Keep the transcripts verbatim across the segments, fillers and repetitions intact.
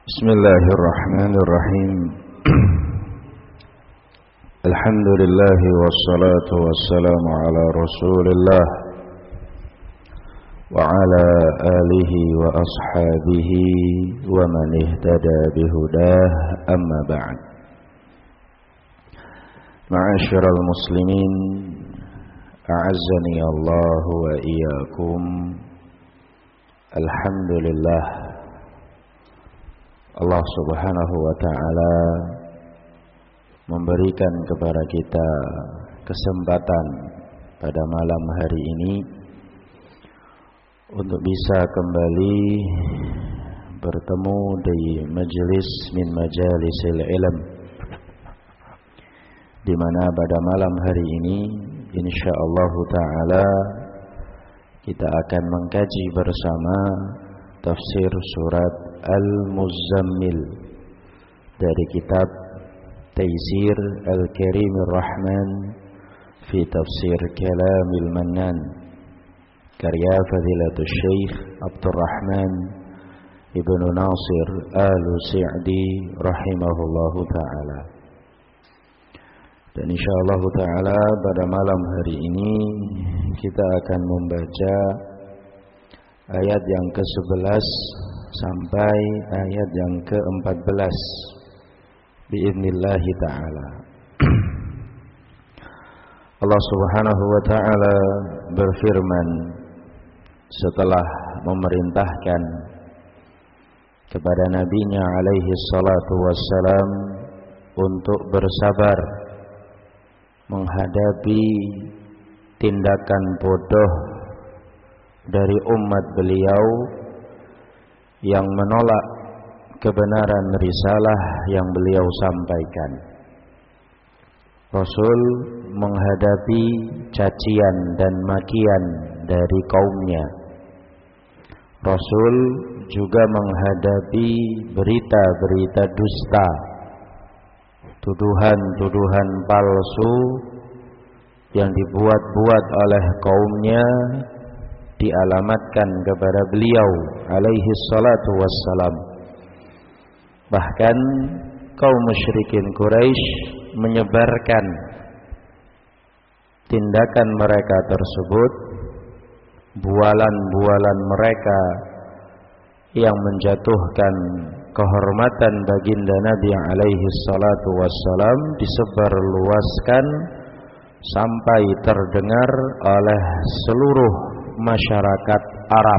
Bismillahirrahmanirrahim. Alhamdulillah wassalatu wassalamu ala Rasulillah wa ala alihi wa ashabihi wa man ihtada bihudah, amma ba'd. Ma'asyiral muslimin, a'azzani Allah wa iyyakum. Alhamdulillah, Allah subhanahu wa ta'ala memberikan kepada kita kesempatan pada malam hari ini untuk bisa kembali bertemu di majelis min majalisil ilm, di mana pada malam hari ini insyaallah ta'ala kita akan mengkaji bersama tafsir surat Al-Muzammil dari kitab Taysir Al-Karimir Rahman fi Tafsir Kalamil Mannan, karya Fadilatul Syekh Abdurrahman Ibn Nasir Al-Sa'di rahimahullahu ta'ala. Dan insyaallah ta'ala pada malam hari ini kita akan membaca ayat yang ke sebelas sampai ayat yang ke empat belas biidznillah ta'ala. Allah subhanahu wa ta'ala berfirman setelah memerintahkan kepada nabinya alaihi salatu wassalam untuk bersabar menghadapi tindakan bodoh dari umat beliau yang menolak kebenaran risalah yang beliau sampaikan. Rasul menghadapi cacian dan makian dari kaumnya. Rasul juga menghadapi berita-berita dusta, tuduhan-tuduhan palsu yang dibuat-buat oleh kaumnya, dialamatkan kepada beliau alaihi salatu wassalam. Bahkan kaum musyrikin Quraisy menyebarkan tindakan mereka tersebut, bualan-bualan mereka yang menjatuhkan kehormatan baginda Nabi alaihi salatu wassalam disebarluaskan sampai terdengar oleh seluruh masyarakat Arab.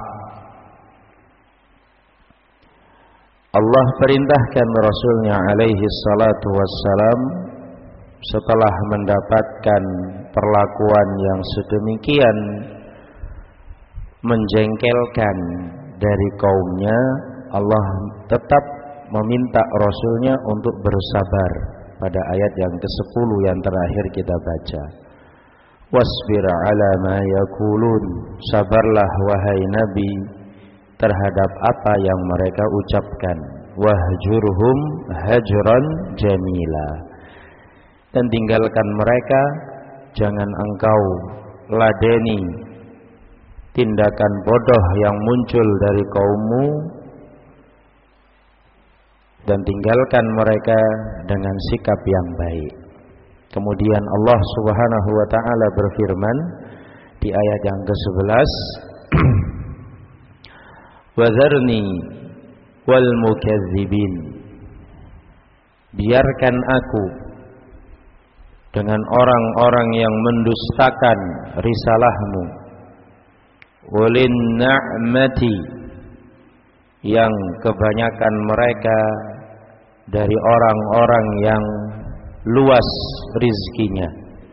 Allah perintahkan Rasulnya alaihi salatu wassalam setelah mendapatkan perlakuan yang sedemikian menjengkelkan dari kaumnya, Allah tetap meminta Rasulnya untuk bersabar pada ayat yang kesepuluh yang terakhir kita baca. Wasbir ala ma yakulun, sabarlah wahai Nabi terhadap apa yang mereka ucapkan. Wahjurhum hajran jamila, dan tinggalkan mereka, jangan engkau ladeni tindakan bodoh yang muncul dari kaummu, dan tinggalkan mereka dengan sikap yang baik. Kemudian Allah subhanahu wa ta'ala berfirman di ayat yang ke sebelas, Wadharni wal mukadzibin, biarkan aku dengan orang-orang yang mendustakan risalahmu, ulin na'mati, yang kebanyakan mereka dari orang-orang yang luas rizkinya.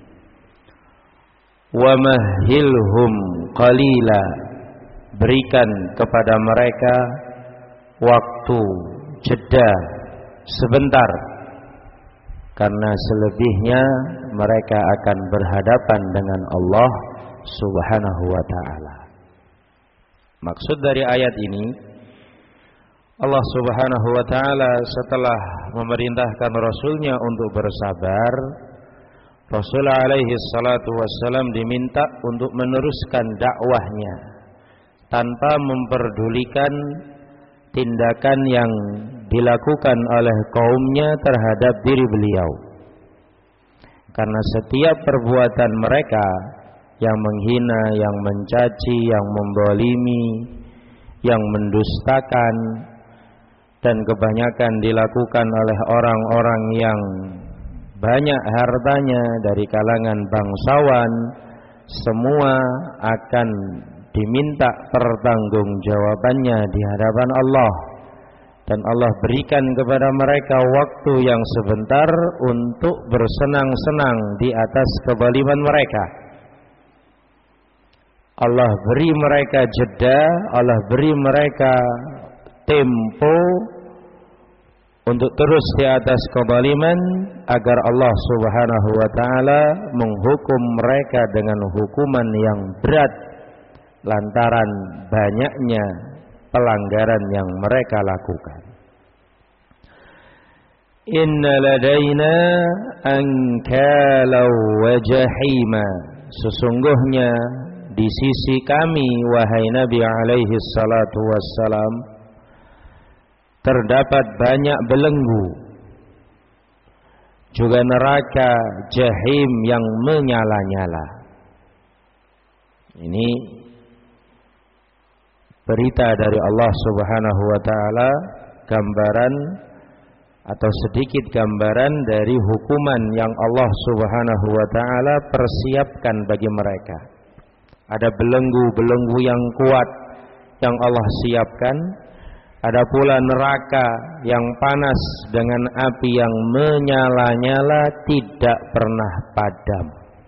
Wa mahilhum qalila, berikan kepada mereka waktu jeda sebentar, karena selebihnya mereka akan berhadapan dengan Allah subhanahu wa ta'ala. Maksud dari ayat ini, Allah subhanahu wa ta'ala setelah memerintahkan Rasulnya untuk bersabar, Rasul alaihi salatu wassalam diminta untuk meneruskan dakwahnya tanpa memperdulikan tindakan yang dilakukan oleh kaumnya terhadap diri beliau. Karena setiap perbuatan mereka yang menghina, yang mencaci, yang membolimi, yang mendustakan, dan kebanyakan dilakukan oleh orang-orang yang banyak hartanya dari kalangan bangsawan, semua akan diminta pertanggungjawabannya di hadapan Allah. Dan Allah berikan kepada mereka waktu yang sebentar untuk bersenang-senang di atas kezaliman mereka. Allah beri mereka jeda, Allah beri mereka tempo untuk terus di atas kezaliman, agar Allah Subhanahu wa taala menghukum mereka dengan hukuman yang berat lantaran banyaknya pelanggaran yang mereka lakukan. Inna ladaina ankalau wa jahima, sesungguhnya di sisi kami wahai Nabi alaihi salatu wassalam terdapat banyak belenggu, juga neraka jahim yang menyala-nyala. Ini berita dari Allah Subhanahu wa taala, gambaran atau sedikit gambaran dari hukuman yang Allah Subhanahu wa taala persiapkan bagi mereka. Ada belenggu-belenggu yang kuat yang Allah siapkan, ada pula neraka yang panas dengan api yang menyala-nyala tidak pernah padam.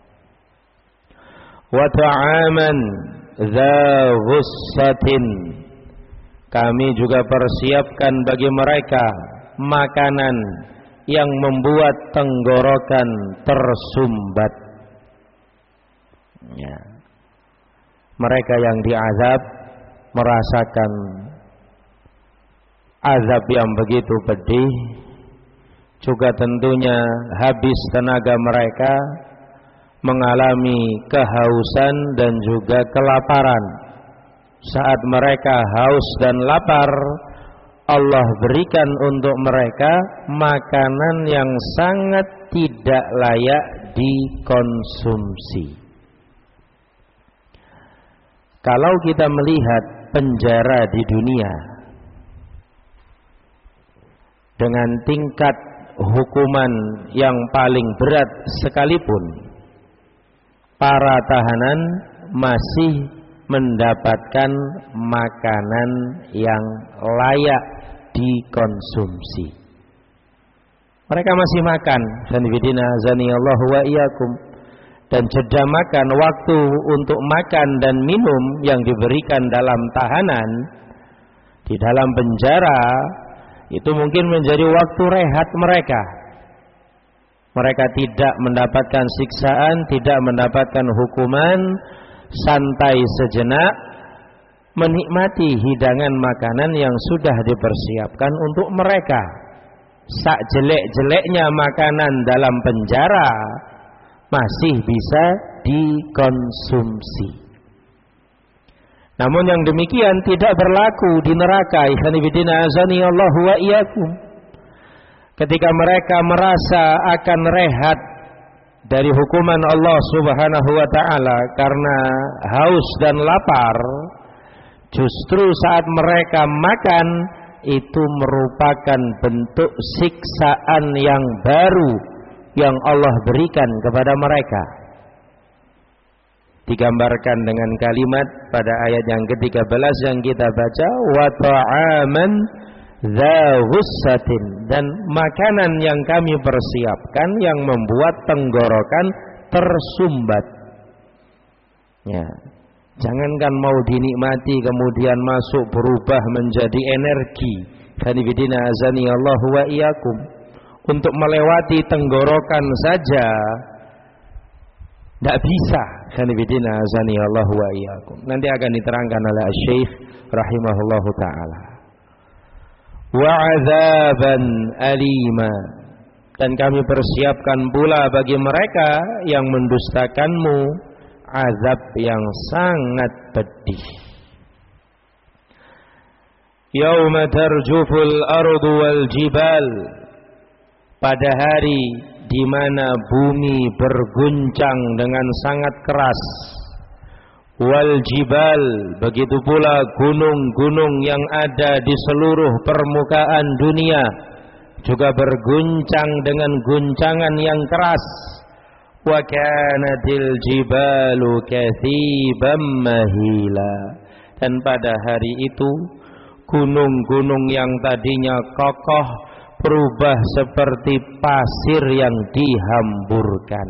Wa ta'aman dza ghussatin, kami juga persiapkan bagi mereka makanan yang membuat tenggorokan tersumbat. Ya. Mereka yang diazab merasakan azab yang begitu pedih, juga tentunya habis tenaga mereka, mengalami kehausan dan juga kelaparan. Saat mereka haus dan lapar, Allah berikan untuk mereka makanan yang sangat tidak layak dikonsumsi. Kalau kita melihat penjara di dunia dengan tingkat hukuman yang paling berat sekalipun, para tahanan masih mendapatkan makanan yang layak dikonsumsi. Mereka masih makan, sanibidina azanillahu wa iyyakum, dan jeda makan, waktu untuk makan dan minum yang diberikan dalam tahanan di dalam penjara itu mungkin menjadi waktu rehat mereka. Mereka tidak mendapatkan siksaan, tidak mendapatkan hukuman, santai sejenak, menikmati hidangan makanan yang sudah dipersiapkan untuk mereka. Sak jelek-jeleknya makanan dalam penjara masih bisa dikonsumsi. Namun yang demikian tidak berlaku di neraka. Ikhwanifidina azani Allahu wa iyyakum. Ketika mereka merasa akan rehat dari hukuman Allah Subhanahu wa taala karena haus dan lapar, justru saat mereka makan itu merupakan bentuk siksaan yang baru yang Allah berikan kepada mereka. Digambarkan dengan kalimat pada ayat yang ketiga belas yang kita baca, wa ta'aman dza ghussatin, dan makanan yang kami persiapkan yang membuat tenggorokan tersumbat. Ya, jangankan mau dinikmati kemudian masuk berubah menjadi energi. Khanifidina azani Allah wa iyyakum. Untuk melewati tenggorokan saja tidak bisa. Khanifidina azani Allah wa iyyakum. Nanti akan diterangkan oleh Syekh rahimahullahu taala. Wa azaban alima, dan kami persiapkan pula bagi mereka yang mendustakanmu azab yang sangat pedih. yauma tarjuful ardu wal jibal, pada hari di mana bumi berguncang dengan sangat keras, wal jibal, begitu pula gunung-gunung yang ada di seluruh permukaan dunia juga berguncang dengan guncangan yang keras. Wa kanatil jibalu kathiban mahila, dan pada hari itu gunung-gunung yang tadinya kokoh berubah seperti pasir yang dihamburkan.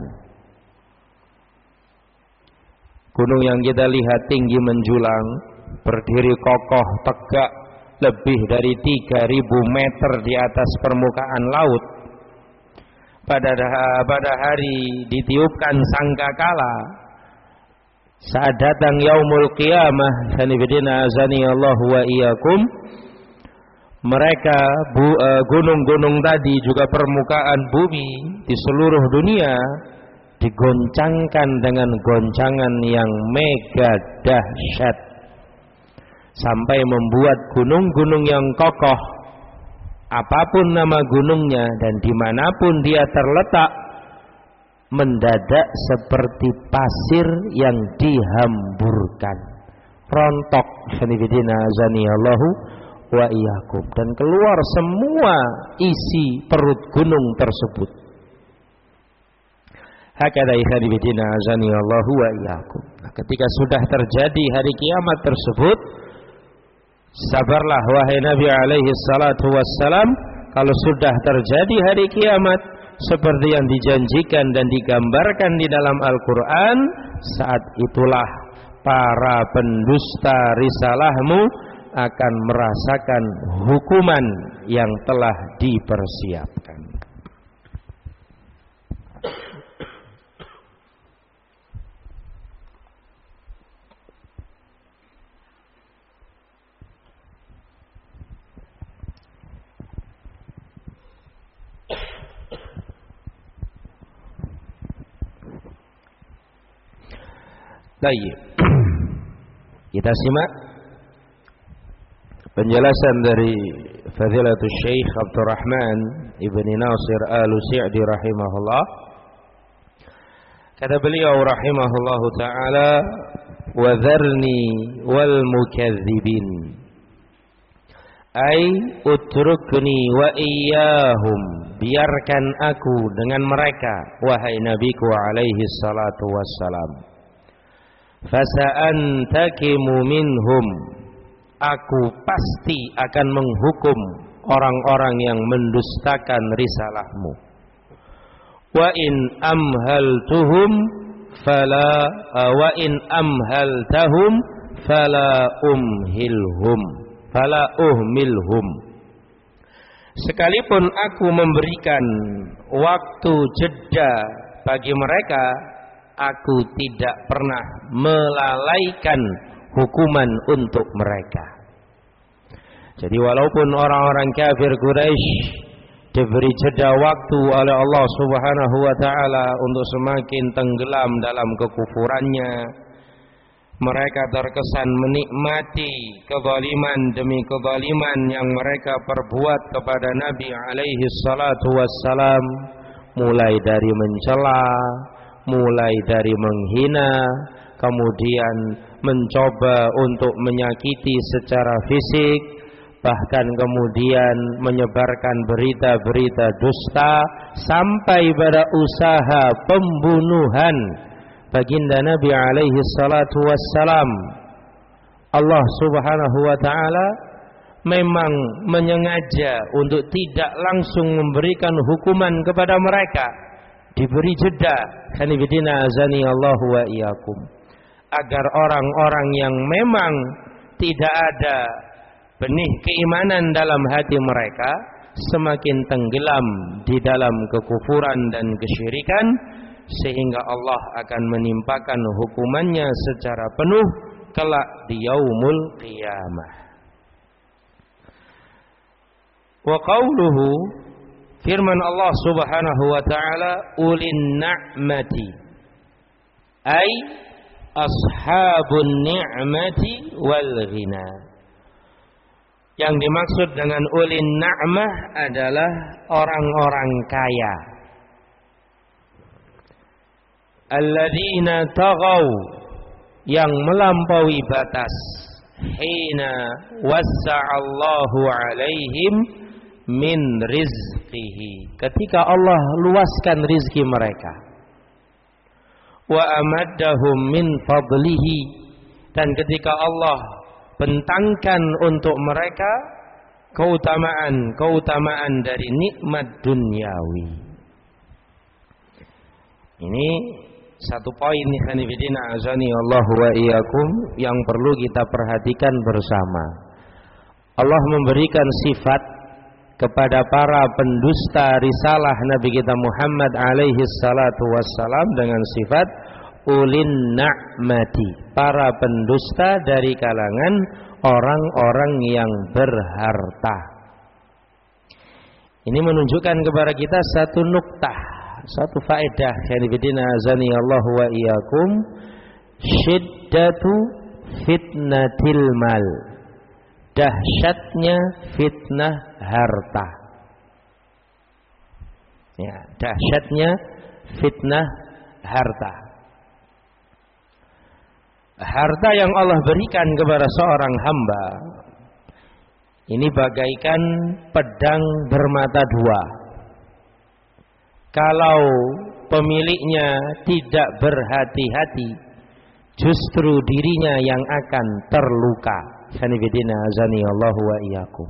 Gunung yang kita lihat tinggi menjulang, berdiri kokoh tegak lebih dari tiga ribu meter di atas permukaan laut. Pada pada hari ditiupkan sangkakala, saat datang yaumul qiyamah, sanibidina azani Allah wa iyyakum, mereka gunung-gunung tadi juga permukaan bumi di seluruh dunia digoncangkan dengan goncangan yang mega dahsyat, sampai membuat gunung-gunung yang kokoh, apapun nama gunungnya dan dimanapun dia terletak, mendadak seperti pasir yang dihamburkan, rontok, sanibidina azani Allahu wa iyyakum, dan keluar semua isi perut gunung tersebut. Hakada ikhwanibidina azani Allahu wa iyyakum. Nah, ketika sudah terjadi hari kiamat tersebut, sabarlah wahai Nabi alaihi salatu wassalam, kalau sudah terjadi hari kiamat seperti yang dijanjikan dan digambarkan di dalam Al-Quran, saat itulah para pendusta risalahmu akan merasakan hukuman yang telah dipersiapkan. Baik, kita simak penjelasan dari Fadilatul Syekh Abdurrahman Ibni Nasir Al-Sa'di rahimahullah. Kata beliau rahimahullah ta'ala, wa dharni wal mukadzibin, ay utrukni wa iyyahum, biarkan aku dengan mereka wahai nabiku alaihi salatu wassalam. Fasa'antakimu minhum, aku pasti akan menghukum orang-orang yang mendustakan risalahmu. Wa in amhaltuhum fala wa in amhaltahum fala umhilhum fala uhmilhum, sekalipun aku memberikan waktu jeda bagi mereka, aku tidak pernah melalaikan hukuman untuk mereka. Jadi walaupun orang-orang kafir Quraisy diberi jeda waktu oleh Allah Subhanahu wa taala untuk semakin tenggelam dalam kekufurannya, mereka terkesan menikmati kezaliman demi kezaliman yang mereka perbuat kepada Nabi alaihi salatu wassalam, mulai dari mencela, mulai dari menghina, kemudian mencoba untuk menyakiti secara fisik, bahkan kemudian menyebarkan berita-berita dusta, sampai pada usaha pembunuhan baginda Nabi alaihi salatu wassalam. Allah Subhanahu wa ta'ala memang menyengaja untuk tidak langsung memberikan hukuman kepada mereka, diberi jeda, hanifidina azani Allah wa iyyakum, agar orang-orang yang memang tidak ada benih keimanan dalam hati mereka semakin tenggelam di dalam kekufuran dan kesyirikan, sehingga Allah akan menimpakan hukumannya secara penuh kelak di yaumul qiyamah. Wa qawluhu, firman Allah Subhanahu wa ta'ala, ulin na'mati, ay ashabun ni'mati wal ghina, Yang dimaksud dengan ulin na'mah adalah orang-orang kaya. Alladzina taghaw, yang melampaui batas. Hina wassa'allahu alaihim min rizqihi, ketika Allah luaskan rizki mereka. Wa amaddahum min fadlihi, dan ketika Allah bentangkan untuk mereka keutamaan-keutamaan dari nikmat duniawi. Ini satu poin hanifidina azani Allah wa iyyakum yang perlu kita perhatikan bersama. Allah memberikan sifat kepada para pendusta risalah Nabi kita Muhammad alaihi salatu wassalam dengan sifat ulin na'mati, para pendusta dari kalangan orang-orang yang berharta. Ini menunjukkan kepada kita satu nuktah, satu faedah hanifidina azani Allah wa iyyakum, syiddatu fitnatil mal, dahsyatnya fitnah harta. Ya, dahsyatnya fitnah harta. Harta yang Allah berikan kepada seorang hamba ini bagaikan pedang bermata dua. Kalau pemiliknya tidak berhati-hati, justru dirinya yang akan terluka. Sanibidina azani Allahu wa iyyakum.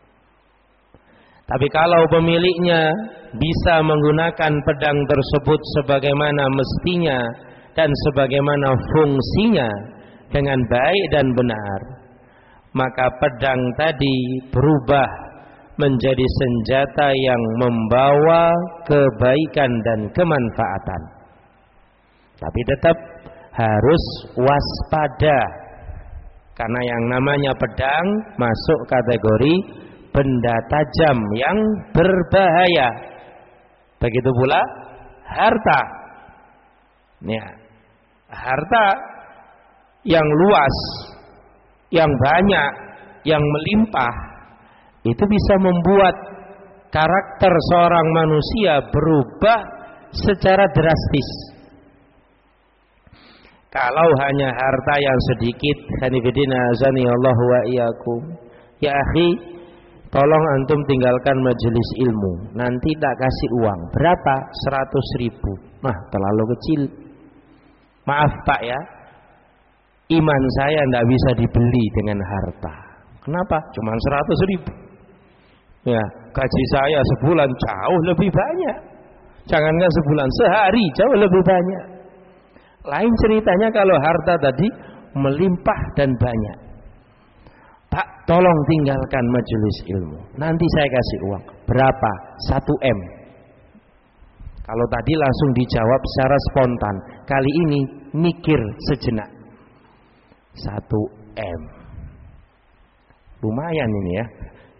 Tapi kalau pemiliknya bisa menggunakan pedang tersebut sebagaimana mestinya dan sebagaimana fungsinya dengan baik dan benar, maka pedang tadi berubah menjadi senjata yang membawa kebaikan dan kemanfaatan. Tapi tetap harus waspada, karena yang namanya pedang masuk kategori benda tajam yang berbahaya. Begitu pula harta. Ya, harta yang luas, yang banyak, yang melimpah, itu bisa membuat karakter seorang manusia berubah secara drastis. Kalau hanya harta yang sedikit, hanifidina azani Allah wa iyyakum, ya akhi, tolong antum tinggalkan majelis ilmu, nanti tak kasih uang. Berapa? Seratus ribu. Nah, terlalu kecil. Maaf Pak ya, iman saya tidak bisa dibeli dengan harta. Kenapa? Cuma seratus ribu. Ya, gaji saya sebulan jauh lebih banyak. Jangankan sebulan, sehari jauh lebih banyak. Lain ceritanya kalau harta tadi melimpah dan banyak. Pak, tolong tinggalkan majelis ilmu, nanti saya kasih uang. Berapa? satu M. Kalau tadi langsung dijawab secara spontan, kali ini mikir sejenak. satu M. Lumayan ini ya.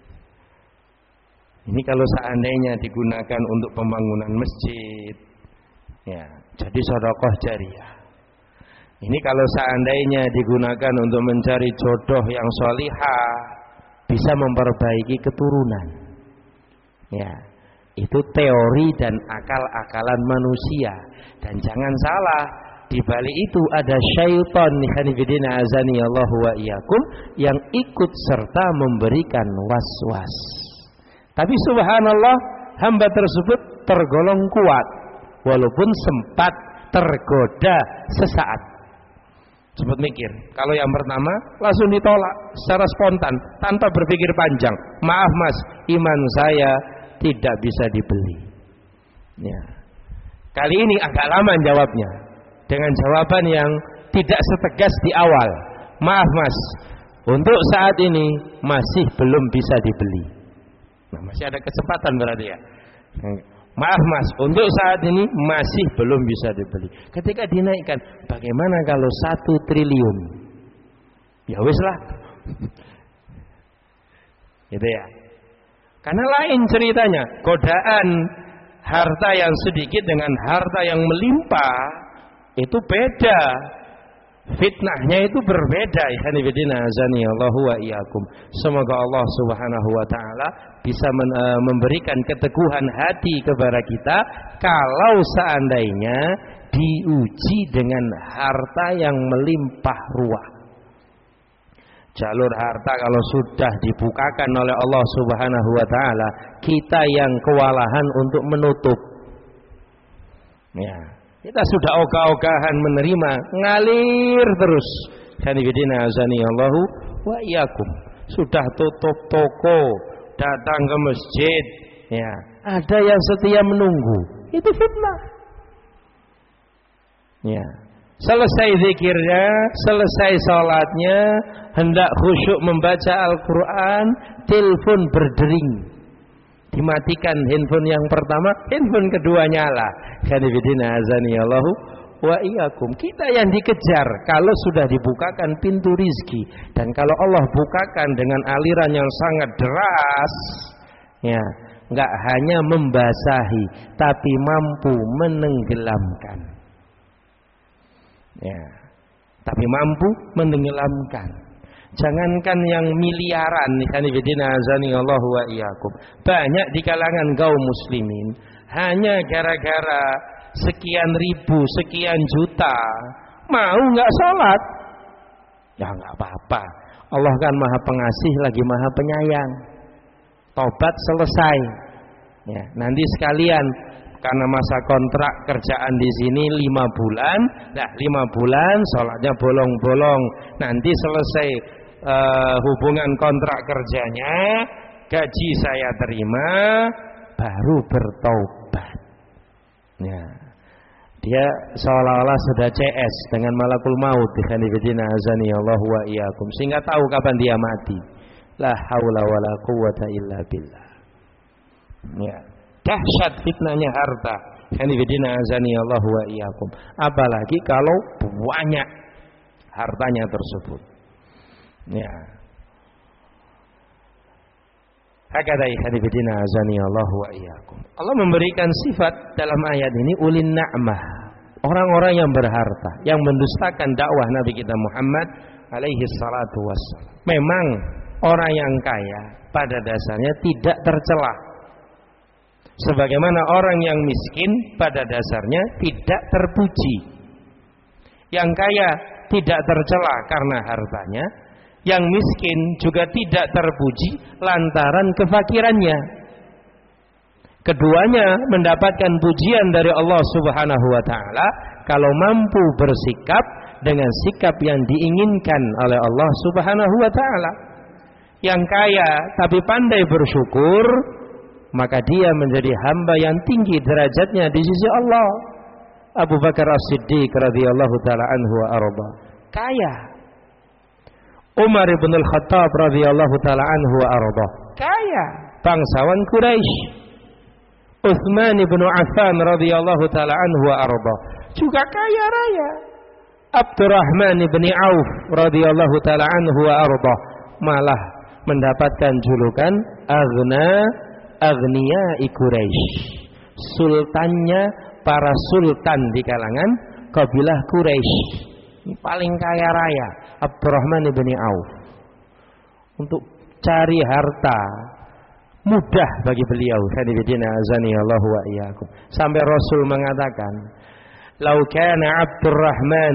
Ini kalau seandainya digunakan untuk pembangunan masjid, ya, jadi sedekah jariyah. Ini kalau seandainya digunakan untuk mencari jodoh yang sholihah, bisa memperbaiki keturunan. Ya, itu teori dan akal-akalan manusia. Dan jangan salah, di balik itu ada syaitan hanifidina azani Allah wa iyyakum yang ikut serta memberikan was-was. Tapi subhanallah, hamba tersebut tergolong kuat walaupun sempat tergoda sesaat. Cepat mikir. Kalau yang pertama langsung ditolak secara spontan tanpa berpikir panjang. Maaf mas, iman saya tidak bisa dibeli. Ya. Kali ini agak lama jawabnya, dengan jawaban yang tidak setegas di awal. Maaf mas, untuk saat ini masih belum bisa dibeli. Nah, masih ada kesempatan berarti ya. Maaf mas, untuk saat ini masih belum bisa dibeli. Ketika dinaikkan, bagaimana kalau satu triliun? Ya wis lah. Gitu ya. Karena lain ceritanya, godaan harta yang sedikit dengan harta yang melimpah itu beda. fitnahnya itu berbeda. Ikhwanifidina azani Allahu wa iyyakum. Semoga Allah Subhanahu wa taala bisa men, e, memberikan keteguhan hati kepada kita kalau seandainya diuji dengan harta yang melimpah ruah. Jalur harta kalau sudah dibukakan oleh Allah Subhanahu wa taala, kita yang kewalahan untuk menutup. Ya, kita sudah ogah-ogahan menerima, ngalir terus. Kanibidina azani Allahu wa iyyakum. Sudah tutup toko, datang ke masjid, ya, ada yang setia menunggu. Itu fitnah. Ya. Selesai zikirnya, selesai salatnya, hendak khusyuk membaca Al-Quran, telepon berdering. Dimatikan handphone yang pertama, handphone kedua nyala. Kanibidina azani Allahu wa iyyakum. Kita yang dikejar kalau sudah dibukakan pintu rizki, dan kalau Allah bukakan dengan aliran yang sangat deras, ya, enggak hanya membasahi tapi mampu menenggelamkan. Ya, tapi mampu menenggelamkan. Jangankan yang miliaran, kanibidina azani Allahu wa iyyakum. Banyak di kalangan kaum muslimin hanya gara-gara sekian ribu, sekian juta mau nggak sholat, ya nggak apa-apa. Allah kan maha pengasih lagi maha penyayang. Tobat selesai, ya, nanti sekalian karena masa kontrak kerjaan di sini lima bulan, nah lima bulan sholatnya bolong-bolong. Nanti selesai uh, hubungan kontrak kerjanya, gaji saya terima, baru bertaubat. Ya, dia seolah-olah sudah C S dengan malakul maut. Kanibidina azani Allahu wa iyyakum, sehingga tahu kapan dia mati. La haula wala quwwata illa billah. Ya, dahsyat fitnahnya harta. Kanibidina azani Allahu wa iyyakum. Apalagi kalau banyak hartanya tersebut. Ya. Hakadai kanibidina azani Allahu wa iyyakum. Allah memberikan sifat dalam ayat ini ulin na'mah, orang-orang yang berharta, yang mendustakan dakwah Nabi kita Muhammad alaihi salatu wassalam. Memang orang yang kaya pada dasarnya tidak tercela, sebagaimana orang yang miskin pada dasarnya tidak terpuji. Yang kaya tidak tercela karena hartanya, yang miskin juga tidak terpuji lantaran kefakirannya. Keduanya mendapatkan pujian dari Allah Subhanahu wa taala kalau mampu bersikap dengan sikap yang diinginkan oleh Allah Subhanahu wa taala. Yang kaya tapi pandai bersyukur, maka dia menjadi hamba yang tinggi derajatnya di sisi Allah. Abu Bakar As-Siddiq radhiyallahu taala anhu wa arda, kaya. Umar bin Al-Khattab radhiyallahu taala anhu wa arda, kaya, bangsawan Quraisy. Utsman bin Affan radhiyallahu taala anhu wa arda, juga kaya raya. Abdurrahman bin Auf radhiyallahu taala anhu wa arda, malah mendapatkan julukan aghna aghniya Quraisy, sultannya para sultan di kalangan kabilah Quraisy. Ini paling kaya raya Abdurrahman bin Auf. Untuk cari harta mudah bagi beliau. Kanibidina azani Allahu wa iyyakum. Sampai Rasul mengatakan, "Lau kana Abdurrahman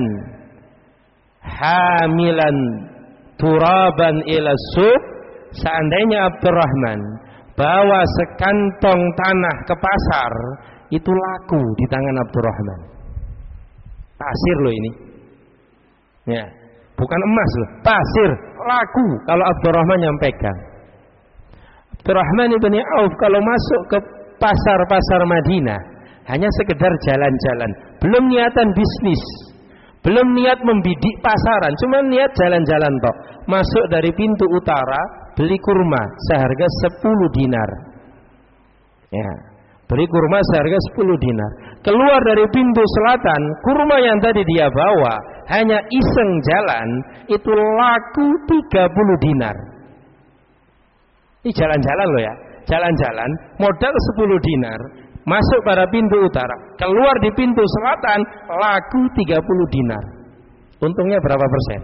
hamilan turaban ila suq," seandainya Abdurrahman bawa sekantong tanah ke pasar, itu laku di tangan Abdurrahman. Pasir loh ini. Ya, bukan emas loh, pasir laku kalau Abdurrahman yang pegang. Abdurrahman bin Auf kalau masuk ke pasar-pasar Madinah hanya sekedar jalan-jalan, belum niatan bisnis, belum niat membidik pasaran, cuma niat jalan-jalan toh. Masuk dari pintu utara, beli kurma seharga sepuluh dinar. Ya, beli kurma seharga sepuluh dinar. Keluar dari pintu selatan, kurma yang tadi dia bawa hanya iseng jalan, itu laku tiga puluh dinar. Ini jalan-jalan loh ya, jalan-jalan, modal sepuluh dinar, masuk pada pintu utara, keluar di pintu selatan, laku tiga puluh dinar. Untungnya berapa persen?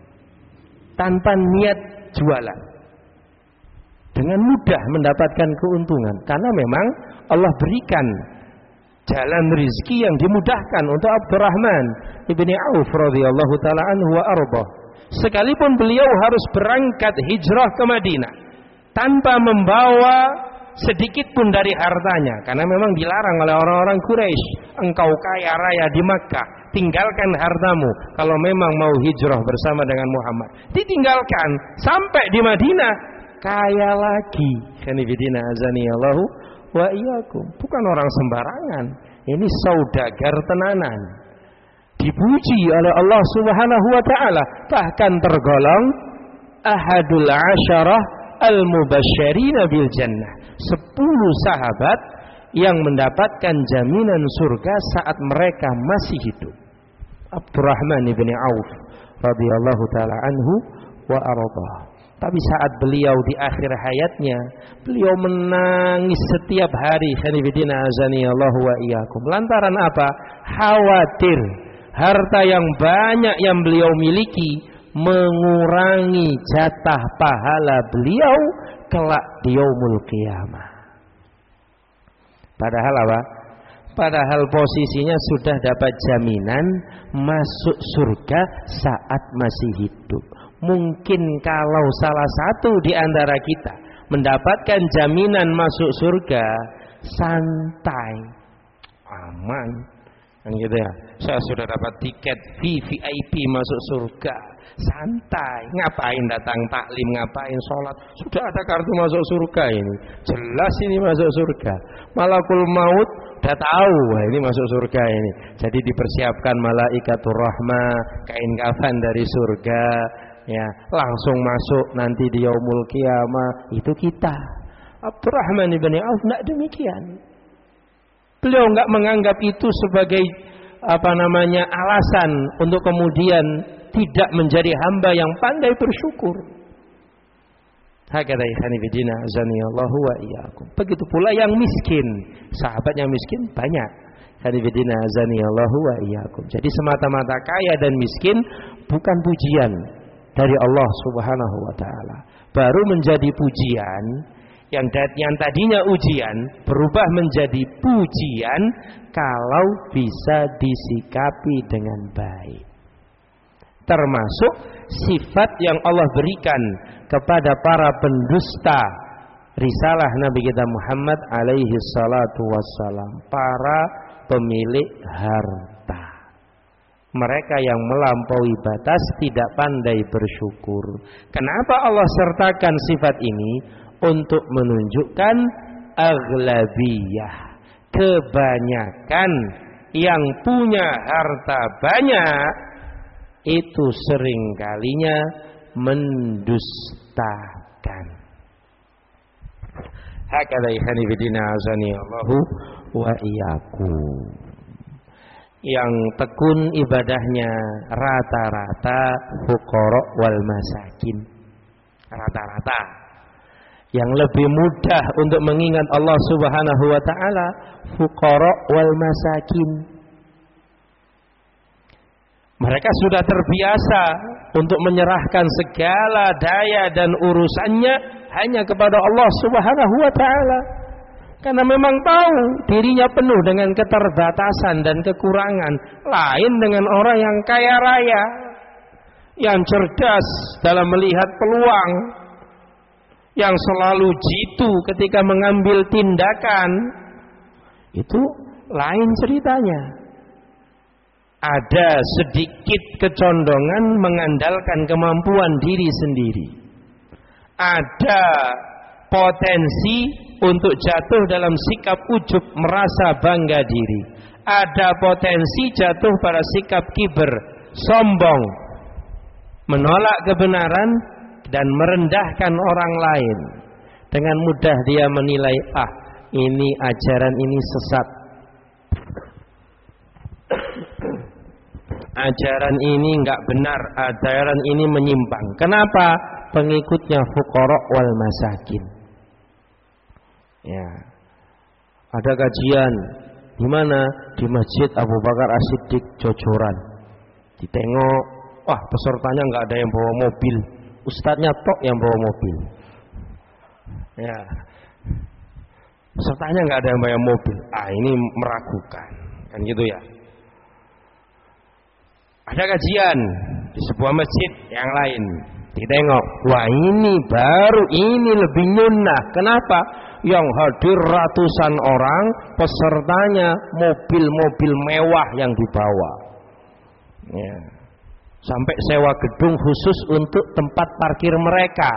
Tanpa niat jualan. Dengan mudah mendapatkan keuntungan. Karena memang Allah berikan jalan rezeki yang dimudahkan untuk Abdurrahman ibni Auf radhiyallahu taala anhu wa arba. Sekalipun beliau harus berangkat hijrah ke Madinah tanpa membawa sedikit pun dari hartanya, karena memang dilarang oleh orang-orang Quraisy. Engkau kaya raya di Makkah, tinggalkan hartamu kalau memang mau hijrah bersama dengan Muhammad. Ditinggalkan sampai di Madinah kaya lagi. Kanibidina azanillahu wa iyyakum. Bukan orang sembarangan. Ini saudagar tenanan. Dipuji oleh Allah Subhanahu wa taala, bahkan tergolong ahadul asyarah al-mubasysyirina bil jannah. Sepuluh sahabat yang mendapatkan jaminan surga saat mereka masih hidup. Abdurrahman ibni Auf radhiyallahu taala anhu wa arda. Tapi saat beliau di akhir hayatnya, beliau menangis setiap hari. Khanifidina azanillahu wa iyyakum. Lantaran apa? Khawatir harta yang banyak yang beliau miliki mengurangi jatah pahala beliau kelak di yaumul qiyamah. Padahal apa? Padahal posisinya sudah dapat jaminan masuk surga saat masih hidup. Mungkin kalau salah satu di antara kita mendapatkan jaminan masuk surga, santai, aman, kan gitu ya. Saya sudah dapat tiket V V I P masuk surga, santai. Ngapain datang taklim, ngapain sholat? Sudah ada kartu masuk surga ini. Jelas ini masuk surga. Malakul maut udah tahu, wah ini masuk surga ini. Jadi dipersiapkan malaikatur rahmah, kain kafan dari surga, ya langsung masuk nanti di yaumul qiyamah. Itu kita. Abdurrahman ibni Auf tidak demikian. Beliau enggak menganggap itu sebagai apa namanya alasan untuk kemudian tidak menjadi hamba yang pandai bersyukur. Hakadha ikhwanifidina azanillahu wa iyyakum. Begitu pula yang miskin, sahabat yang miskin banyak. Ikhwanifidina azanillahu wa iyyakum. Jadi semata-mata kaya dan miskin bukan pujian dari Allah Subhanahu wa taala. Baru menjadi pujian yang yang tadinya ujian berubah menjadi pujian kalau bisa disikapi dengan baik. Termasuk sifat yang Allah berikan kepada para pendusta risalah Nabi kita Muhammad alaihi salatu wassalam, para pemilik harta. Mereka yang melampaui batas, tidak pandai bersyukur. Kenapa Allah sertakan sifat ini? Untuk menunjukkan aghlabiyah, kebanyakan yang punya harta banyak itu seringkalinya mendustakan. Hakadha ikhwanifidina azanillahu wa iyyakum. Yang tekun ibadahnya rata-rata fuqara wal masakin. Rata-rata. Yang lebih mudah untuk mengingat Allah Subhanahu wa taala fuqara wal masakin. Mereka sudah terbiasa untuk menyerahkan segala daya dan urusannya hanya kepada Allah Subhanahu wa taala. Karena memang tahu dirinya penuh dengan keterbatasan dan kekurangan. Lain dengan orang yang kaya raya, yang cerdas dalam melihat peluang, yang selalu jitu ketika mengambil tindakan. Itu lain ceritanya. Ada sedikit kecondongan mengandalkan kemampuan diri sendiri. Ada potensi untuk jatuh dalam sikap ujub, merasa bangga diri. Ada potensi jatuh pada sikap kiber, sombong, menolak kebenaran dan merendahkan orang lain. Dengan mudah dia menilai, ah ini ajaran ini sesat, ajaran ini enggak benar, ajaran ini menyimpang. Kenapa? Pengikutnya fuqara wal masakin. Ya. Ada kajian di mana? Di Masjid Abu Bakar As-Siddiq Jojoran. Ditengok Wah, pesertanya nggak ada yang bawa mobil, ustadznya tok yang bawa mobil. Ya, pesertanya nggak ada yang bawa mobil. Ah, ini meragukan, kan gitu ya. Ada kajian di sebuah masjid yang lain, ditengok, wah ini baru, ini lebih nyunnah. Kenapa? Yang hadir ratusan orang, pesertanya mobil-mobil mewah yang dibawa. Ya. Sampai sewa gedung khusus untuk tempat parkir mereka.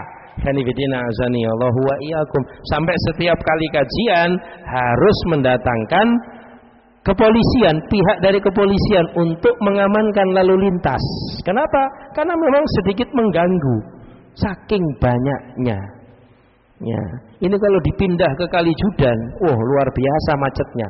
Sampai setiap kali kajian harus mendatangkan kepolisian, pihak dari kepolisian untuk mengamankan lalu lintas. Kenapa? Karena memang sedikit mengganggu, saking banyaknya. Ya, ini kalau dipindah ke Kali Judan, wah oh, luar biasa macetnya.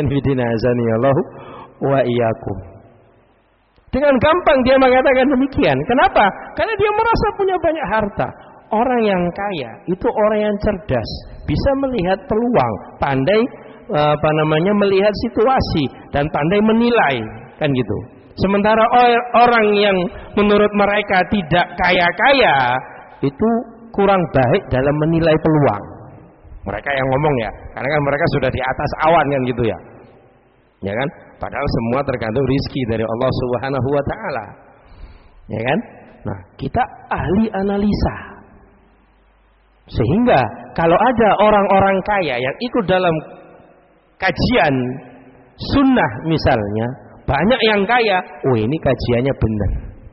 Wa iyyakum. Dengan gampang dia mengatakan demikian. Kenapa? Karena dia merasa punya banyak harta. Orang yang kaya itu orang yang cerdas, bisa melihat peluang, pandai apa namanya melihat situasi dan pandai menilai, kan gitu. Sementara orang yang menurut mereka tidak kaya-kaya itu kurang baik dalam menilai peluang. Mereka yang ngomong ya, karena kan mereka sudah di atas awan kan gitu ya. Ya kan? Padahal semua tergantung rizki dari Allah Subhanahu wa taala. Ya kan? Nah, kita ahli analisa. Sehingga kalau ada orang-orang kaya yang ikut dalam kajian sunnah misalnya, banyak yang kaya, oh ini kajiannya benar.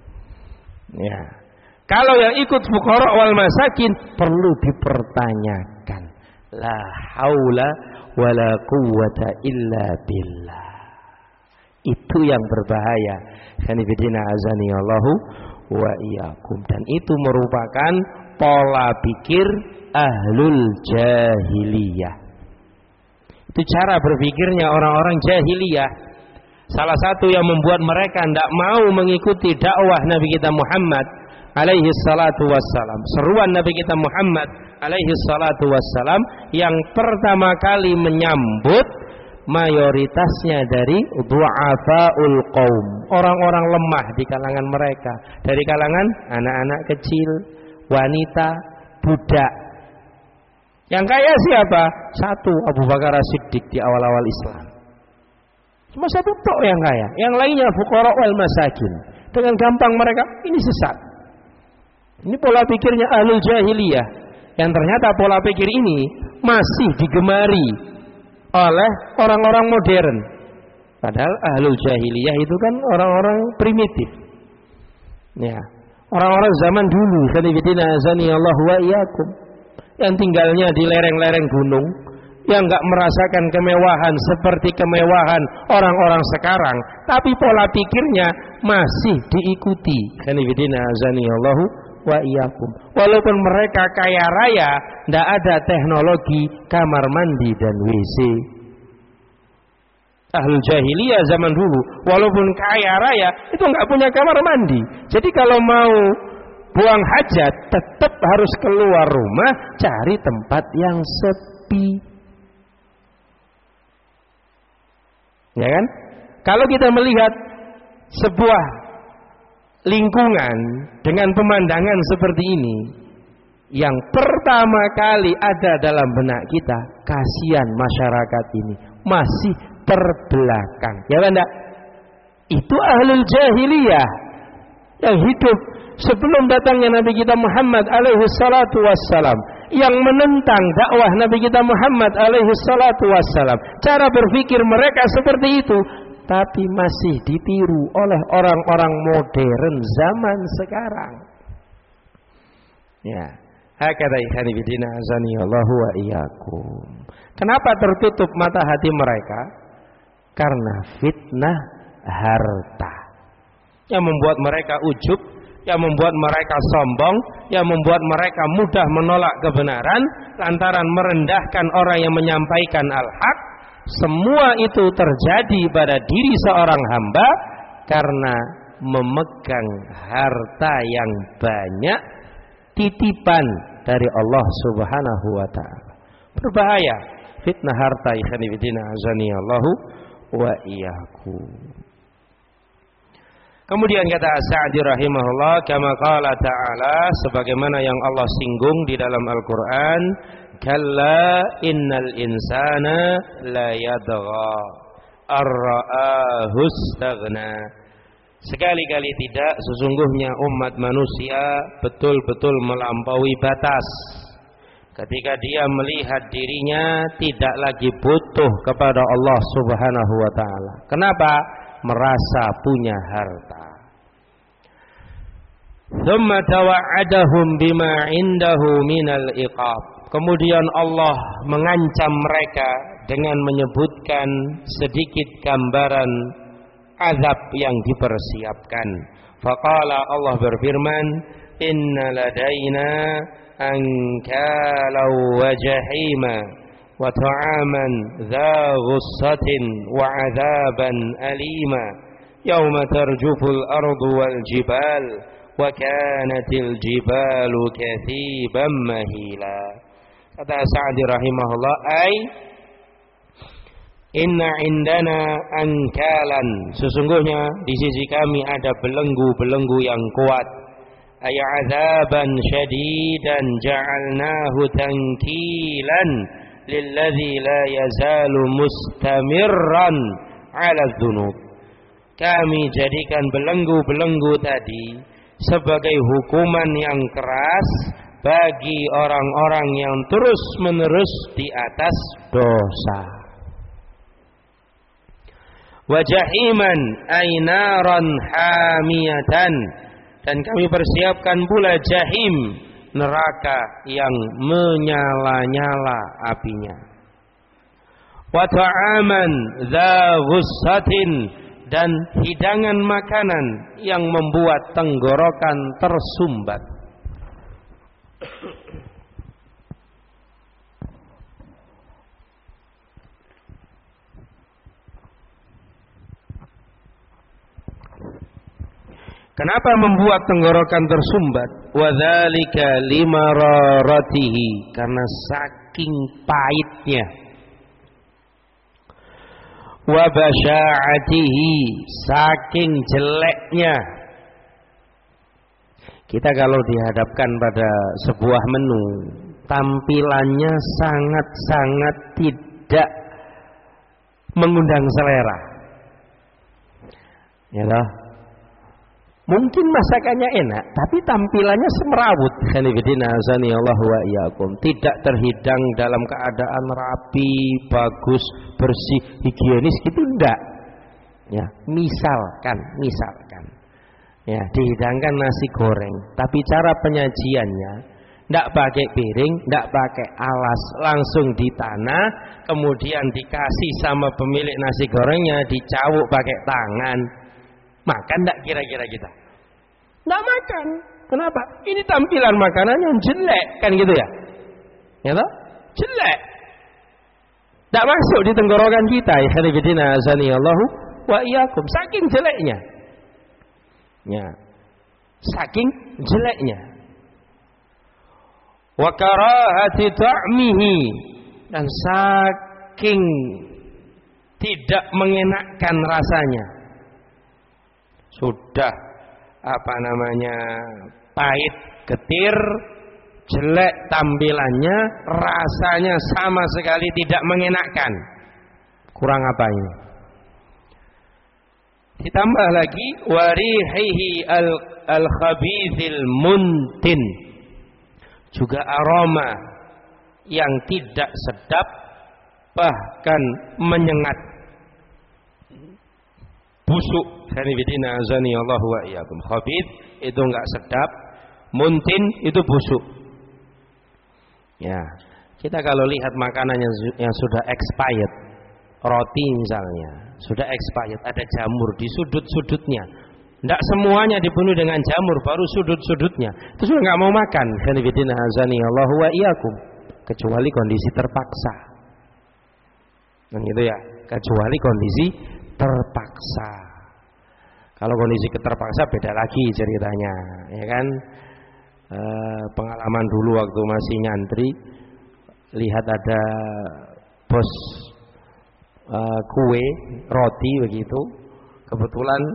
Ya. Kalau yang ikut fuqara wal masakin perlu dipertanyakan. La haula wala quwwata illa billah. Itu yang berbahaya. Kanifidina azani Allahu wa iyyakum. Dan itu merupakan pola pikir ahlul jahiliyah. Itu cara berpikirnya orang-orang jahiliyah. Salah satu yang membuat mereka tidak mau mengikuti dakwah Nabi kita Muhammad alaihi salatu wassalam, seruan Nabi kita Muhammad alaihi salatu wassalam, yang pertama kali menyambut mayoritasnya dari du'afaul qaum, orang-orang lemah di kalangan mereka, dari kalangan anak-anak kecil, wanita, budak. Yang kaya siapa? Satu, Abu Bakar As-Siddiq di awal-awal Islam. Cuma satu tok yang kaya, yang lainnya fuqara wal masakin. Dengan gampang mereka, ini sesat. Ini pola pikirnya ahlul jahiliyah, yang ternyata pola pikir ini masih digemari oleh orang-orang modern. Padahal ahlul jahiliyah itu kan orang-orang primitif. Ya, orang-orang zaman dulu, sanibidina azani Allah wa iyyakum, yang tinggalnya di lereng-lereng gunung, yang enggak merasakan kemewahan seperti kemewahan orang-orang sekarang, tapi pola pikirnya masih diikuti. Sanibidina azani Allah wa iyyakum. Walaupun mereka kaya raya, tidak ada teknologi kamar mandi dan W C. Ahlul jahiliyah zaman dulu, walaupun kaya raya, itu nggak punya kamar mandi. Jadi kalau mau buang hajat, tetap harus keluar rumah, cari tempat yang sepi. Ya kan? Kalau kita melihat sebuah lingkungan dengan pemandangan seperti ini, yang pertama kali ada dalam benak kita, kasihan masyarakat ini masih terbelakang, ya kan enggak? Itu ahlul jahiliyah yang hidup sebelum datangnya Nabi kita Muhammad alaihi salatu wassalam, yang menentang dakwah Nabi kita Muhammad alaihi salatu wassalam. Cara berpikir mereka seperti itu, tapi masih ditiru oleh orang-orang modern zaman sekarang. Ya, hakadha ikhwani bidina azani Allahu wa iyyakum. Kenapa tertutup mata hati mereka? Karena fitnah harta yang membuat mereka ujub, yang membuat mereka sombong, yang membuat mereka mudah menolak kebenaran lantaran merendahkan orang yang menyampaikan al-haq. Semua itu terjadi pada diri seorang hamba karena memegang harta yang banyak, titipan dari Allah Subhanahu wa taala. Berbahaya fitnah harta, ikhwan fillah azani Allahu wa iyyakum. Kemudian kata As-Sa'di rahimahullah, kama qala ta'ala, sebagaimana yang Allah singgung di dalam Al-Qur'an, kalla innal insana la yadgha ar-ra'ahu istaghna. Sekali-kali tidak, sesungguhnya umat manusia betul-betul melampaui batas ketika dia melihat dirinya tidak lagi butuh kepada Allah Subhanahu wa taala. Kenapa? Merasa punya harta. Thumma tawa'adahum bima indahu minal iqab. Kemudian Allah mengancam mereka dengan menyebutkan sedikit gambaran azab yang dipersiapkan. Faqala, Allah berfirman, inna ladaina ankalau wa jahima wa ta'aman dha ghussatin wa 'adzaban alima yauma tarjuful ardu wal jibal wa kanatil jibalu kathiban mahila. Kata Sa'di rahimahullah, ai inna indana ankalan, sesungguhnya di sisi kami ada belenggu-belenggu yang kuat. Ay azaban syadidan ja'alnahu tankilan lilladzi la yazalu mustamirran 'ala dzunub. Kami jadikan belenggu-belenggu tadi sebagai hukuman yang keras bagi orang-orang yang terus-menerus di atas dosa. Wa jahiman ay naran hamiyatan, dan kami persiapkan pula jahim, neraka yang menyala-nyala apinya. Wa ta'aman dza ghussatin, dan hidangan makanan yang membuat tenggorokan tersumbat. Kenapa membuat tenggorokan tersumbat? Wadzalika limararatihi, karena saking pahitnya. Wa basya'atihi, saking jeleknya. Kita kalau dihadapkan pada sebuah menu, tampilannya sangat-sangat tidak mengundang selera. Ya loh. Mungkin masakannya enak, tapi tampilannya semrawut. Tidak terhidang dalam keadaan rapi, bagus, bersih, higienis gitu enggak. Ya, misalkan, misalkan. Ya, dihidangkan nasi goreng, tapi cara penyajiannya enggak pakai piring, enggak pakai alas, langsung di tanah, kemudian dikasih sama pemilik nasi gorengnya, dicawuk pakai tangan. Makan enggak kira-kira kita? Enggak makan. Kenapa? Ini tampilan makanan yang jelek, kan gitu ya? Ya toh? Jelek. Enggak masuk di tenggorokan kita, ya khairuddin azanillahu wa iyyakum, saking jeleknya. Ya. Saking jeleknya. Wa karahati ta'mihi, dan saking tidak mengenakkan rasanya. Sudah apa namanya, pahit, getir, jelek tampilannya, rasanya sama sekali tidak mengenakkan. Kurang apa ini? Ditambah lagi warihihi al-khabithil muntin, juga aroma yang tidak sedap, bahkan menyengat, busuk. Hanifidina azani Allah wa iyyakum. Khabith itu enggak sedap, muntin itu busuk. Ya, kita kalau lihat makanan yang, yang sudah expired, roti misalnya, sudah expired, ada jamur di sudut-sudutnya. Enggak semuanya dipenuhi dengan jamur, baru sudut-sudutnya. Itu sudah enggak mau makan. Hanifidina azani Allah wa iyyakum, kecuali kondisi terpaksa. Dan gitu ya, kecuali kondisi terpaksa. Kalau kondisi keterpaksa beda lagi ceritanya, ya kan? E, pengalaman dulu waktu masih nyantri, lihat ada bos e, kue, roti begitu, kebetulan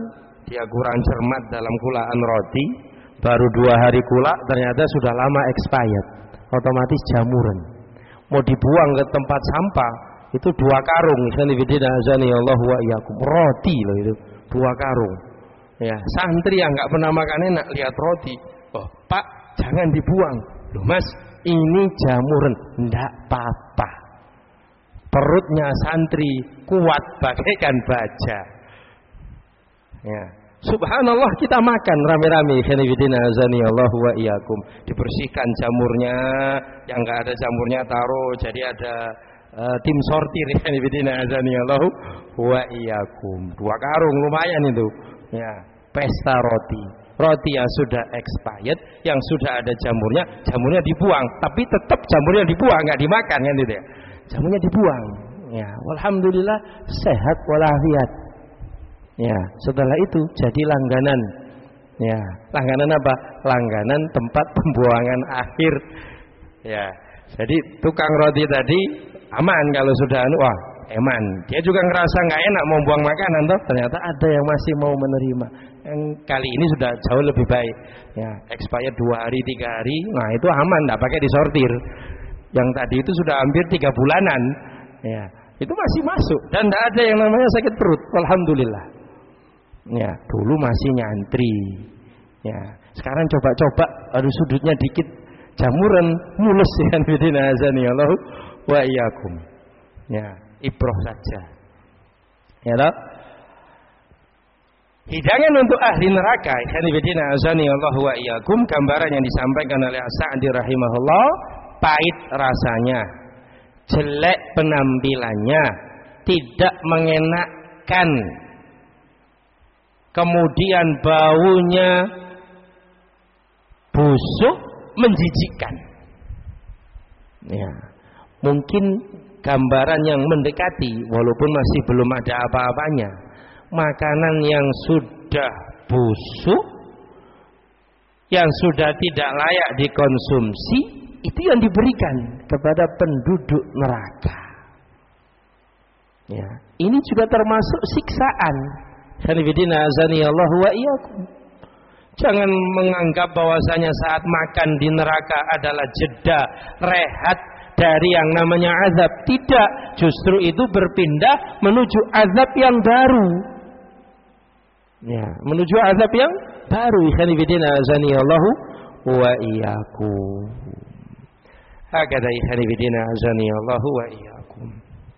dia kurang cermat dalam kulaan roti, baru dua hari kulak ternyata sudah lama expired, otomatis jamuran. Mau dibuang ke tempat sampah itu dua karung, sanibidina azani Allah wa iyyakum, roti loh itu dua karung. Ya, santri yang nggak pernah makan enak lihat roti, oh Pak jangan dibuang, loh Mas ini jamuran, ndak apa-apa. Perutnya santri kuat bagaikan baja. Ya, subhanallah kita makan rame-rame, sanibidina azani Allah wa iyyakum, dibersihkan jamurnya, yang nggak ada jamurnya taruh, jadi ada uh, tim sortir, sanibidina azani Allah wa iyyakum, dua karung lumayan itu. Ya, pesta roti, roti yang sudah expired, yang sudah ada jamurnya, jamurnya dibuang, tapi tetap jamurnya dibuang, nggak dimakan kan itu ya, jamurnya dibuang. Ya, alhamdulillah sehat walafiat. Ya, setelah itu jadi langganan. Ya, langganan apa? Langganan tempat pembuangan akhir. Ya, jadi tukang roti tadi aman kalau sudah anu, wah eman. Dia juga ngerasa nggak enak mau buang makanan toh, ternyata ada yang masih mau menerima. Yang kali ini sudah jauh lebih baik. Ya, expired dua hari, tiga hari, nah itu aman, nggak pakai disortir. Yang tadi itu sudah hampir tiga bulanan. Ya, itu masih masuk dan tidak ada yang namanya sakit perut. Alhamdulillah. Ya, dulu masih nyantri. Ya, sekarang coba-coba, aduh sudutnya dikit jamuran mulus ya, bidina azani Allah wa iyyakum. Ya, ibroh saja. Ya toh? Hidangan untuk ahli neraka, ikhwanifidina azani Allah wa iyyakum, gambaran yang disampaikan oleh As-Sa'di rahimahullah, pahit rasanya, jelek penampilannya, tidak mengenakkan, kemudian baunya busuk, menjijikkan. Ya, mungkin gambaran yang mendekati, walaupun masih belum ada apa-apanya, makanan yang sudah busuk, yang sudah tidak layak dikonsumsi, itu yang diberikan kepada penduduk neraka. Ya, ini juga termasuk siksaan. Hanifidina azani Allah wa iyyakum. Jangan menganggap bahwasanya saat makan di neraka adalah jeda, rehat dari yang namanya azab. Tidak, justru itu berpindah menuju azab yang baru. Ya, menuju azab yang baru. Hanifidina azani Allah wa iyyakum. Hakada hanifidina azani Allah wa iyyakum.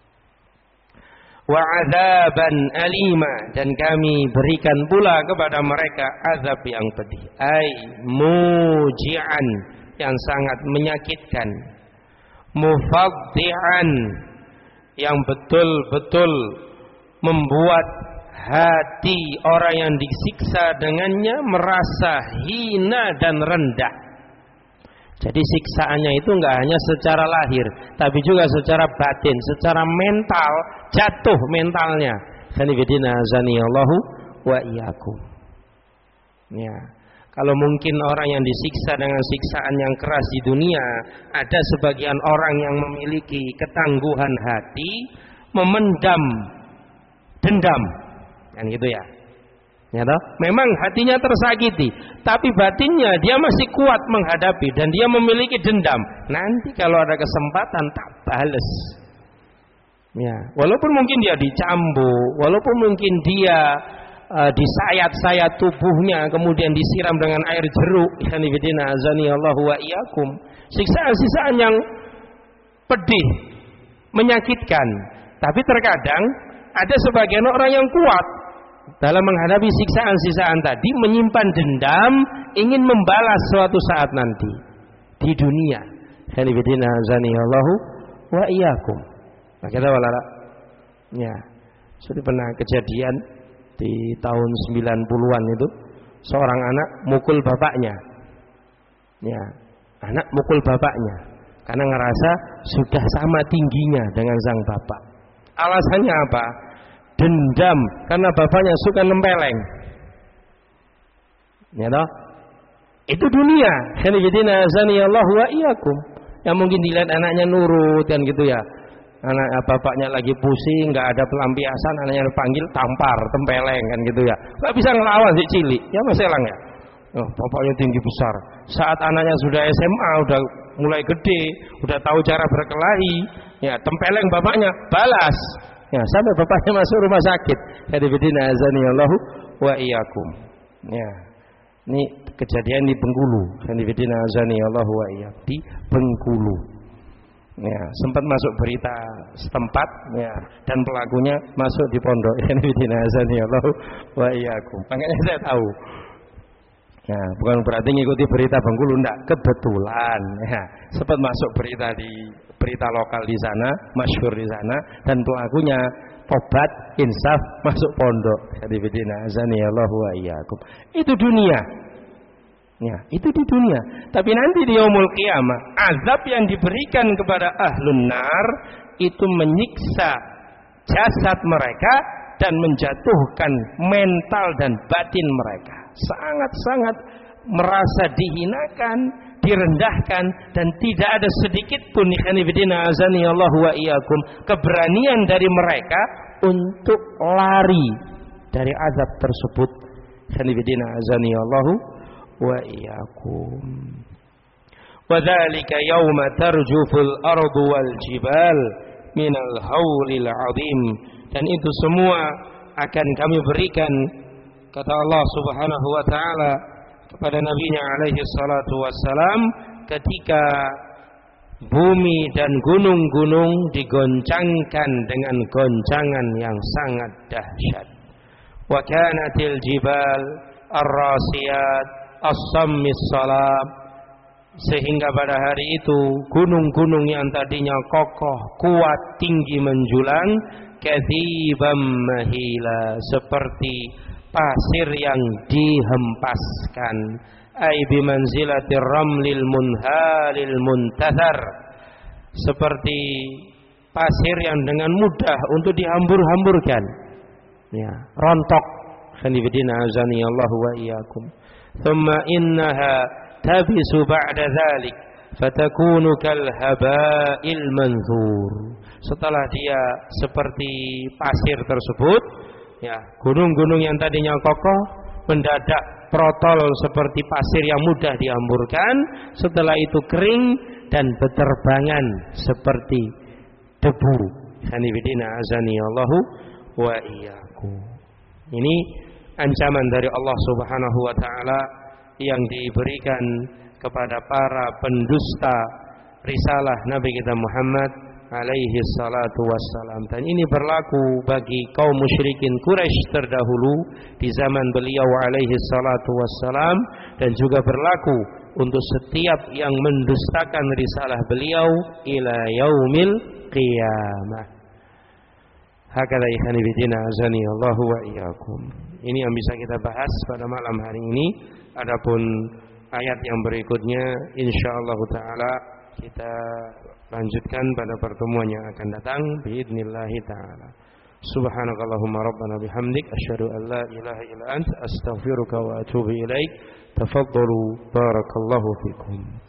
Wa adzaban alima, dan kami berikan pula kepada mereka azab yang pedih, ai muji'an, yang sangat menyakitkan, mufaddi'an, yang betul-betul membuat hati orang yang disiksa dengannya merasa hina dan rendah. Jadi siksaannya itu enggak hanya secara lahir, tapi juga secara batin, secara mental, jatuh mentalnya. Sanibidina azanillahu wa iyyakum. Ya, kalau mungkin orang yang disiksa dengan siksaan yang keras di dunia, ada sebagian orang yang memiliki ketangguhan hati, memendam dendam, kan gitu ya. Ya toh? Memang hatinya tersakiti, tapi batinnya dia masih kuat menghadapi dan dia memiliki dendam. Nanti kalau ada kesempatan tak balas. Ya, walaupun mungkin dia dicambuk, walaupun mungkin dia uh, disayat-sayat tubuhnya, kemudian disiram dengan air jeruk. Ikhwanifidina azani Allahu wa iyyakum. Siksaan-siksaan yang pedih, menyakitkan. Tapi terkadang ada sebagian orang yang kuat dalam menghadapi siksaan-siksaan tadi, menyimpan dendam, ingin membalas suatu saat nanti di dunia. Hanifidina azani Allahu wa iyyakum. Nah, kita walala. Ya, sudah pernah kejadian di tahun sembilan puluhan itu, seorang anak mukul bapaknya. Ya, anak mukul bapaknya karena ngerasa sudah sama tingginya dengan sang bapak. Alasannya apa? Dendam, karena bapaknya suka nempeleng. Ya toh? Itu dunia. Hanifidina azani Allah wa iyyakum. Yang mungkin dilihat anaknya nurut kan gitu ya. anak bapaknya lagi pusing, nggak ada pelampiasan, anaknya dipanggil tampar, tempeleng kan gitu ya. Nggak bisa ngelawan si cilik, ya Mas Elang ya. Oh, bapaknya tinggi besar. Saat anaknya sudah S M A, udah mulai gede, udah tahu cara berkelahi, ya tempeleng bapaknya, balas. Ya, sampai bapaknya masuk rumah sakit. Hadibidina azani Allahu wa iyyakum. Ya. Ini kejadian di Bengkulu. Hadibidina azani Allahu wa iyyakum, di Bengkulu. Ya, sempat masuk berita setempat, ya, dan pelakunya masuk di pondok. Hadibidina azani Allahu wa iyyakum. Makanya saya tahu. Ya, bukan berarti ngikuti berita Bengkulu, enggak, kebetulan ya, sempat masuk berita di berita lokal di sana, masyhur di sana, dan pelakunya tobat, insaf, masuk pondok. Hadibidina azani Allahu wa iyyakum. Itu dunia. Ya, itu di dunia. Tapi nanti di yaumul qiyamah, azab yang diberikan kepada ahlun nar itu menyiksa jasad mereka dan menjatuhkan mental dan batin mereka. Sangat-sangat merasa dihinakan, direndahkan, dan tidak ada sedikit pun ikhwanifidina azani Allah wa iyyakum keberanian dari mereka untuk lari dari azab tersebut. Ikhwanifidina azani Allah wa iyyakum. Wa dzalika yauma tarjuful ardu wal jibal minal haulil azim. Dan itu semua akan kami berikan, kata Allah Subhanahu wa taala kepada nabinya alaihi salatu wassalam, ketika bumi dan gunung-gunung digoncangkan dengan goncangan yang sangat dahsyat. Wa kanatil jibal ar-rasiyat as-sammis salam, sehingga pada hari itu gunung-gunung yang tadinya kokoh, kuat, tinggi menjulang, kathibam mahila, seperti pasir yang dihempaskan, ay bimanzilatir ramlil munhalil muntathar, seperti pasir yang dengan mudah untuk dihambur-hamburkan, ya, rontok. Khanifidina azani Allah wa iyyakum. Thumma innaha tabisu ba'da dhalik fatakunu kal haba'il manthur. Setelah dia seperti pasir tersebut, ya, gunung-gunung yang tadinya kokoh mendadak protol seperti pasir yang mudah dihamburkan. Setelah itu kering dan berterbangan seperti debu. Hanifidina azani Allahu wa iyyakum. Ini ancaman dari Allah Subhanahu wa taala yang diberikan kepada para pendusta risalah Nabi kita Muhammad alaihi salatu wassalam. Dan ini berlaku bagi kaum musyrikin Quraisy terdahulu di zaman beliau alaihi salatu wassalam, dan juga berlaku untuk setiap yang mendustakan risalah beliau ila yaumil qiyamah. Hakala ikhwani bidina azani Allahu wa iyyakum. Ini yang bisa kita bahas pada malam hari ini. Adapun ayat yang berikutnya insyaallah taala kita lanjutkan pada pertemuan yang akan datang biidznillah taala. Subhanakallahumma rabbana bihamdik asyhadu an la ilaha illa anta astaghfiruka wa atubu ilaik. Tafaddalu barakallahu fikum.